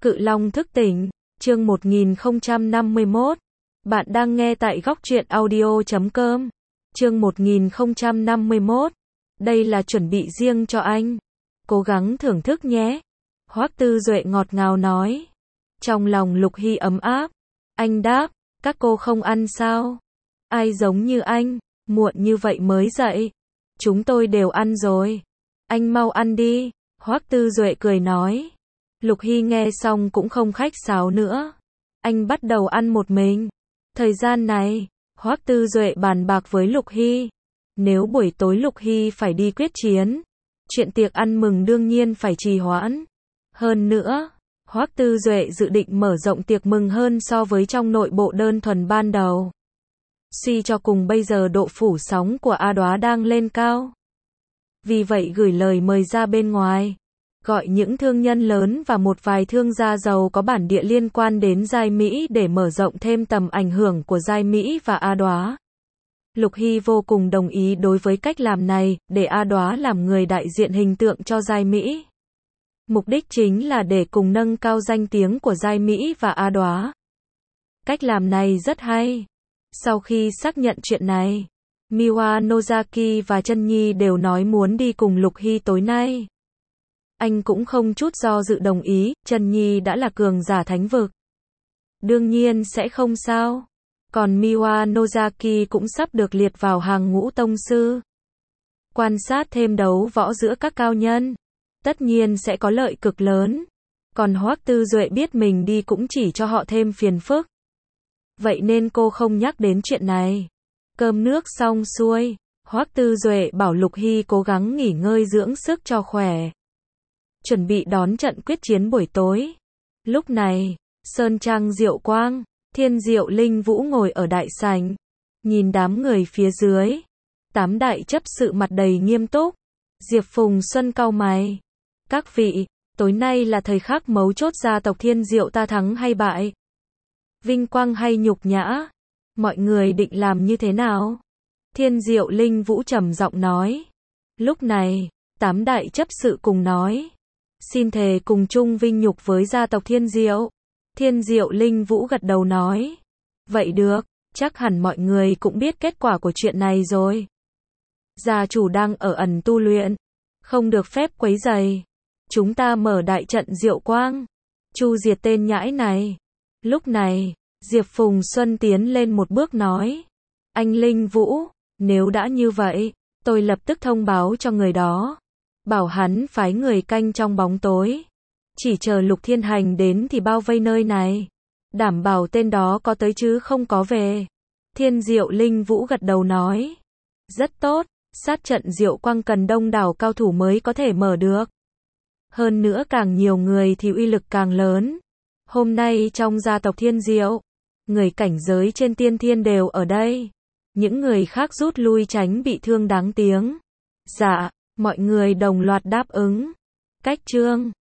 Cự Long thức tỉnh, chương 1051. Bạn đang nghe tại góc truyện audio.com. Chương 1051. Đây là chuẩn bị riêng cho anh. Cố gắng thưởng thức nhé. Hoắc Tư Duệ ngọt ngào nói. Trong lòng Lục Hy ấm áp. Anh đáp, các cô không ăn sao? Ai giống như anh, muộn như vậy mới dậy. Chúng tôi đều ăn rồi. Anh mau ăn đi. Hoắc Tư Duệ cười nói. Lục Hy nghe xong cũng không khách sáo nữa. Anh bắt đầu ăn một mình. Thời gian này, Hoắc Tư Duệ bàn bạc với Lục Hy. Nếu buổi tối Lục Hy phải đi quyết chiến, chuyện tiệc ăn mừng đương nhiên phải trì hoãn. Hơn nữa, Hoắc Tư Duệ dự định mở rộng tiệc mừng hơn so với trong nội bộ đơn thuần ban đầu. Suy cho cùng bây giờ độ phủ sóng của A Đóa đang lên cao. Vì vậy gửi lời mời ra bên ngoài. Gọi những thương nhân lớn và một vài thương gia giàu có bản địa liên quan đến Giai Mỹ để mở rộng thêm tầm ảnh hưởng của Giai Mỹ và A Đóa. Lục Hy vô cùng đồng ý đối với cách làm này, để A Đóa làm người đại diện hình tượng cho Giai Mỹ. Mục đích chính là để cùng nâng cao danh tiếng của Giai Mỹ và A Đóa. Cách làm này rất hay. Sau khi xác nhận chuyện này, Miwa Nozaki và Chân Nhi đều nói muốn đi cùng Lục Hy tối nay. Anh cũng không chút do dự đồng ý, Chân Nhi đã là cường giả thánh vực. Đương nhiên sẽ không sao. Còn Miwa Nozaki cũng sắp được liệt vào hàng ngũ tông sư. Quan sát thêm đấu võ giữa các cao nhân, tất nhiên sẽ có lợi cực lớn. Còn Hoắc Tư Duệ biết mình đi cũng chỉ cho họ thêm phiền phức. Vậy nên cô không nhắc đến chuyện này. Cơm nước xong xuôi, Hoắc Tư Duệ bảo Lục Hy cố gắng nghỉ ngơi dưỡng sức cho khỏe. Chuẩn bị đón trận quyết chiến buổi tối. Lúc này, Sơn Trang Diệu Quang, Thiên Diệu Linh Vũ ngồi ở đại sảnh, nhìn đám người phía dưới. Tám đại chấp sự mặt đầy nghiêm túc. Diệp Phùng Xuân cau mày. Các vị, tối nay là thời khắc mấu chốt gia tộc Thiên Diệu ta thắng hay bại? Vinh quang hay nhục nhã? Mọi người định làm như thế nào? Thiên Diệu Linh Vũ trầm giọng nói. Lúc này, tám đại chấp sự cùng nói. Xin thề cùng chung vinh nhục với gia tộc Thiên Diệu. Thiên Diệu Linh Vũ gật đầu nói. Vậy được, chắc hẳn mọi người cũng biết kết quả của chuyện này rồi. Gia chủ đang ở ẩn tu luyện, không được phép quấy rầy. Chúng ta mở đại trận Diệu Quang, chu diệt tên nhãi này. Lúc này, Diệp Phùng Xuân tiến lên một bước nói. Anh Linh Vũ, nếu đã như vậy, tôi lập tức thông báo cho người đó. Bảo hắn phái người canh trong bóng tối. Chỉ chờ Lục Thiên Hành đến thì bao vây nơi này. Đảm bảo tên đó có tới chứ không có về. Thiên Diệu Linh Vũ gật đầu nói. Rất tốt, sát trận Diệu Quang cần đông đảo cao thủ mới có thể mở được. Hơn nữa càng nhiều người thì uy lực càng lớn. Hôm nay trong gia tộc Thiên Diệu, người cảnh giới trên tiên thiên đều ở đây. Những người khác rút lui tránh bị thương đáng tiếng. Dạ, mọi người đồng loạt đáp ứng. Cách chương